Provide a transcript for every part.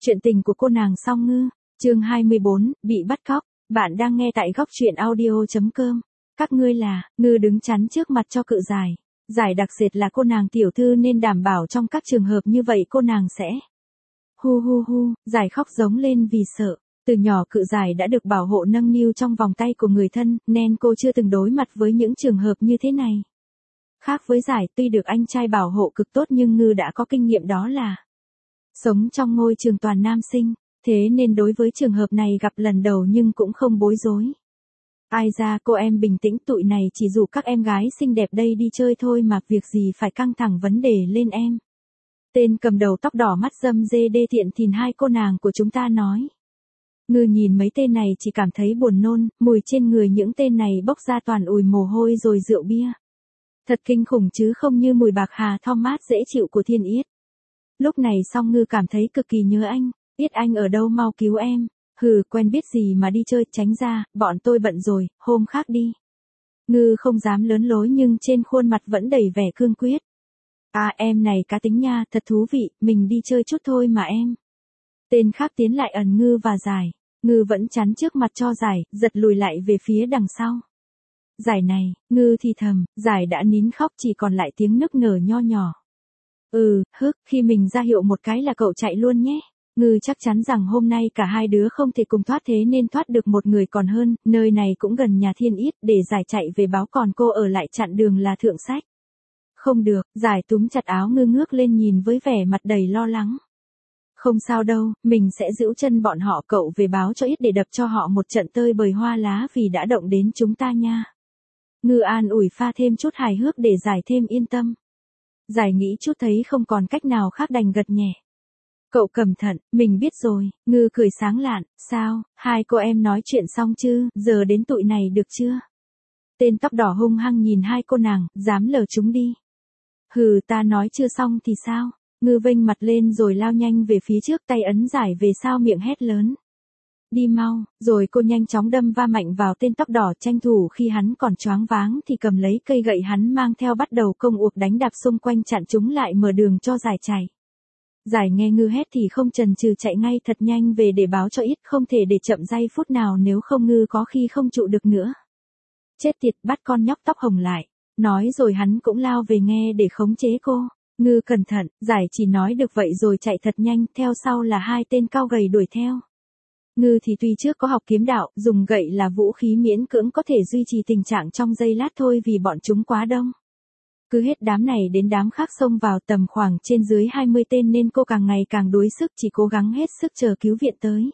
Chuyện tình của cô nàng Song Ngư, chương 24, bị bắt cóc. Bạn đang nghe tại góc truyện audio.com. Các ngươi là, Ngư đứng chắn trước mặt cho cự giải. Giải đặc dệt là cô nàng tiểu thư nên đảm bảo trong các trường hợp như vậy cô nàng sẽ. Hu hu hu, giải khóc giống lên vì sợ. Từ nhỏ cự giải đã được bảo hộ nâng niu trong vòng tay của người thân, nên cô chưa từng đối mặt với những trường hợp như thế này. Khác với giải, tuy được anh trai bảo hộ cực tốt nhưng Ngư đã có kinh nghiệm đó là sống trong ngôi trường toàn nam sinh, thế nên đối với trường hợp này gặp lần đầu nhưng cũng không bối rối. Ai ra cô em bình tĩnh, tụi này chỉ dụ các em gái xinh đẹp đây đi chơi thôi mà việc gì phải căng thẳng vấn đề lên em. Tên cầm đầu tóc đỏ mắt râm dê đê tiện thìn hai cô nàng của chúng ta nói. Ngư nhìn mấy tên này chỉ cảm thấy buồn nôn, mùi trên người những tên này bốc ra toàn ùi mồ hôi rồi rượu bia. Thật kinh khủng chứ không như mùi bạc hà thơm mát dễ chịu của Thiên Yết. Lúc này Song Ngư cảm thấy cực kỳ nhớ anh, Yết anh ở đâu mau cứu em, quen biết gì mà đi chơi, tránh ra, bọn tôi bận rồi, hôm khác đi. Ngư không dám lớn lối nhưng trên khuôn mặt vẫn đầy vẻ cương quyết. À em này cá tính nha, thật thú vị, mình đi chơi chút thôi mà em. Tên khác tiến lại ẩn Ngư và Giải, Ngư vẫn chắn trước mặt cho Giải, giật lùi lại về phía đằng sau. Giải này, Ngư thì thầm, Giải đã nín khóc chỉ còn lại tiếng nức nở nho nhỏ. Khi mình ra hiệu một cái là cậu chạy luôn nhé. Ngư chắc chắn rằng hôm nay cả hai đứa không thể cùng thoát thế nên thoát được một người còn hơn, nơi này cũng gần nhà Thiên Yết để Giải chạy về báo còn cô ở lại chặn đường là thượng sách. Không được, Giải túm chặt áo Ngư ngước lên nhìn với vẻ mặt đầy lo lắng. Không sao đâu, mình sẽ giữ chân bọn họ, cậu về báo cho Yết để đập cho họ một trận tơi bời hoa lá vì đã động đến chúng ta nha. Ngư an ủi pha thêm chút hài hước để Giải thêm yên tâm. Giải nghĩ chút thấy không còn cách nào khác đành gật nhẹ. Cậu cẩn thận, mình biết rồi. Ngư cười sáng lạn, sao, hai cô em nói chuyện xong chứ, giờ đến tụi này được chưa? Tên tóc đỏ hung hăng nhìn hai cô nàng, dám lờ chúng đi. Ta nói chưa xong thì sao? Ngư vênh mặt lên rồi lao nhanh về phía trước, tay ấn Giải về sau miệng hét lớn. Đi mau, rồi cô nhanh chóng đâm va mạnh vào tên tóc đỏ, tranh thủ khi hắn còn choáng váng thì cầm lấy cây gậy hắn mang theo bắt đầu công cuộc đánh đạp xung quanh chặn chúng lại mở đường cho Giải chạy. Giải nghe Ngư hét thì không chần chừ chạy ngay thật nhanh về để báo cho Yết, không thể để chậm giây phút nào nếu không Ngư có khi không trụ được nữa. Chết tiệt, bắt con nhóc tóc hồng lại. Nói rồi hắn cũng lao về nghe để khống chế cô. Ngư cẩn thận, Giải chỉ nói được vậy rồi chạy thật nhanh, theo sau là hai tên cao gầy đuổi theo. Ngư thì tuy trước có học kiếm đạo, dùng gậy là vũ khí miễn cưỡng có thể duy trì tình trạng trong giây lát thôi vì bọn chúng quá đông. Cứ hết đám này đến đám khác xông vào, tầm khoảng trên dưới 20 tên nên cô càng ngày càng đuối sức, chỉ cố gắng hết sức chờ cứu viện tới.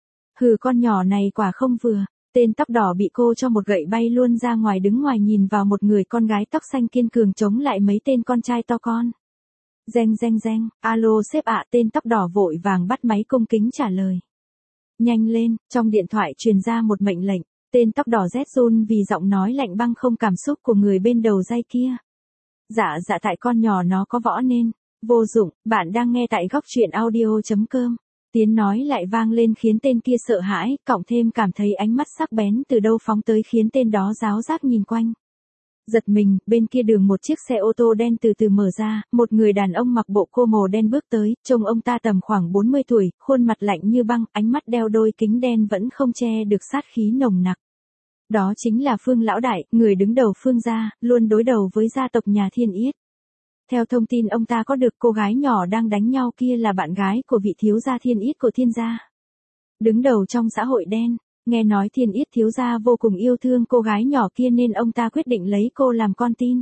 Con nhỏ này quả không vừa, tên tóc đỏ bị cô cho một gậy bay luôn ra ngoài, đứng ngoài nhìn vào một người con gái tóc xanh kiên cường chống lại mấy tên con trai to con. Reng reng reng, alo sếp ạ, tên tóc đỏ vội vàng bắt máy cung kính trả lời. Nhanh lên, trong điện thoại truyền ra một mệnh lệnh, tên tóc đỏ rét run vì giọng nói lạnh băng không cảm xúc của người bên đầu dây kia. Dạ tại con nhỏ nó có võ nên, vô dụng, bạn đang nghe tại góc truyện audio.com. Tiếng nói lại vang lên khiến tên kia sợ hãi, cộng thêm cảm thấy ánh mắt sắc bén từ đâu phóng tới khiến tên đó ráo rác nhìn quanh. Giật mình, bên kia đường một chiếc xe ô tô đen từ từ mở ra, một người đàn ông mặc bộ cô màu đen bước tới, trông ông ta tầm khoảng 40 tuổi, khuôn mặt lạnh như băng, ánh mắt đeo đôi kính đen vẫn không che được sát khí nồng nặc. Đó chính là Phương lão đại, người đứng đầu Phương gia, luôn đối đầu với gia tộc nhà Thiên Yết. Theo thông tin ông ta có được, cô gái nhỏ đang đánh nhau kia là bạn gái của vị thiếu gia Thiên Yết của Thiên gia. Đứng đầu trong xã hội đen. Nghe nói Thiên Yết thiếu gia vô cùng yêu thương cô gái nhỏ kia nên ông ta quyết định lấy cô làm con tin.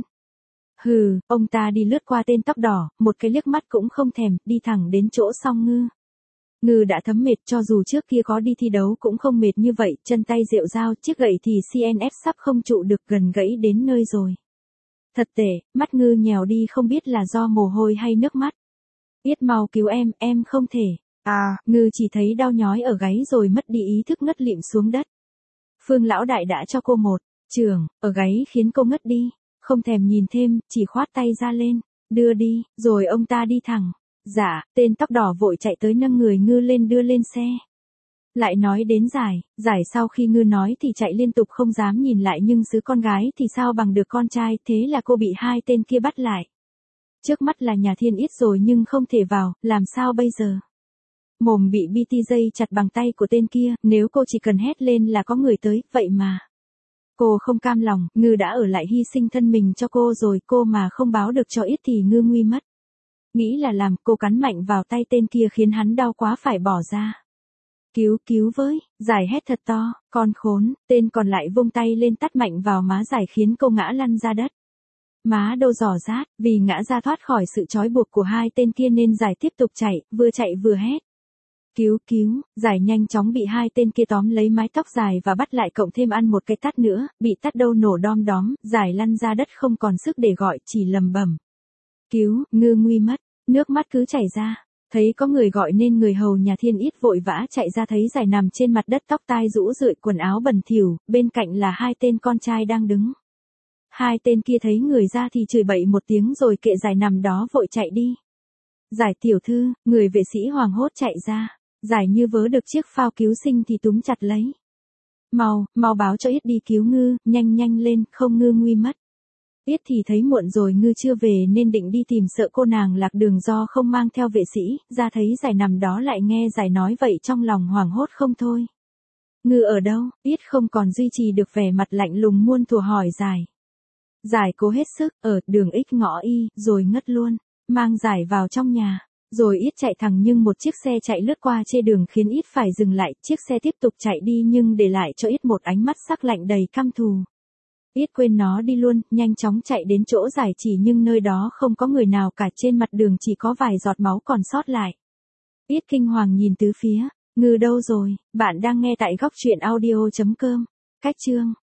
Ông ta đi lướt qua tên tóc đỏ, một cái liếc mắt cũng không thèm, đi thẳng đến chỗ Song Ngư. Ngư đã thấm mệt, cho dù trước kia có đi thi đấu cũng không mệt như vậy, chân tay rệu rao, chiếc gậy thì CNF sắp không trụ được, gần gãy đến nơi rồi. Thật tệ, mắt Ngư nhèo đi không biết là do mồ hôi hay nước mắt. Yết mau cứu em không thể. Ngư chỉ thấy đau nhói ở gáy rồi mất đi ý thức ngất lịm xuống đất. Phương lão đại đã cho cô một chưởng ở gáy khiến cô ngất đi, không thèm nhìn thêm, chỉ khoát tay ra lên, đưa đi, rồi ông ta đi thẳng. Dạ, tên tóc đỏ vội chạy tới nâng người Ngư lên đưa lên xe. Lại nói đến Giải sau khi Ngư nói thì chạy liên tục không dám nhìn lại, nhưng xứ con gái thì sao bằng được con trai, thế là cô bị hai tên kia bắt lại. Trước mắt là nhà Thiên Yết rồi nhưng không thể vào, làm sao bây giờ? mồm bị BT dây chặt bằng tay của tên kia, nếu cô chỉ cần hét lên là có người tới, vậy mà. Cô không cam lòng, Ngư đã ở lại hy sinh thân mình cho cô rồi, cô mà không báo được cho ít thì Ngư nguy mất. Nghĩ là làm, cô cắn mạnh vào tay tên kia khiến hắn đau quá phải bỏ ra. Cứu với, Giải hét thật to, con khốn, tên còn lại vung tay lên tát mạnh vào má Giải khiến cô ngã lăn ra đất. Má đâu giỏ rát, vì ngã ra thoát khỏi sự trói buộc của hai tên kia nên Giải tiếp tục chạy vừa hét. Cứu, Giải nhanh chóng bị hai tên kia tóm lấy mái tóc dài và bắt lại cộng thêm ăn một cái tát nữa, bị tát đâu nổ đom đóm, Giải lăn ra đất không còn sức để gọi, chỉ lầm bầm. Ngư nguy mất, nước mắt cứ chảy ra. Thấy có người gọi nên người hầu nhà Thiên Ít vội vã chạy ra thấy Giải nằm trên mặt đất tóc tai rũ rượi quần áo bẩn thỉu, bên cạnh là hai tên con trai đang đứng. Hai tên kia thấy người ra thì chửi bậy một tiếng rồi kệ Giải nằm đó vội chạy đi. Giải tiểu thư, người vệ sĩ hoảng hốt chạy ra. Giải như vớ được chiếc phao cứu sinh thì túm chặt lấy. Mau báo cho Ít đi cứu Ngư, nhanh lên, không Ngư nguy mất. Ít thì thấy muộn rồi, Ngư chưa về nên định đi tìm, sợ cô nàng lạc đường do không mang theo vệ sĩ, ra thấy Giải nằm đó lại nghe Giải nói vậy trong lòng hoảng hốt không thôi. Ngư ở đâu? Ít không còn duy trì được vẻ mặt lạnh lùng muôn thuở hỏi Giải. Giải cố hết sức, ở đường X ngõ Y, rồi ngất luôn, mang Giải vào trong nhà. Rồi Ít chạy thẳng nhưng một chiếc xe chạy lướt qua chê đường khiến Ít phải dừng lại, chiếc xe tiếp tục chạy đi nhưng để lại cho Ít một ánh mắt sắc lạnh đầy căm thù. Ít quên nó đi luôn, nhanh chóng chạy đến chỗ Giải chỉ nhưng nơi đó không có người nào cả, trên mặt đường chỉ có vài giọt máu còn sót lại. Ít kinh hoàng nhìn tứ phía, Ngư đâu rồi, bạn đang nghe tại góc truyện audio.com. Cách chương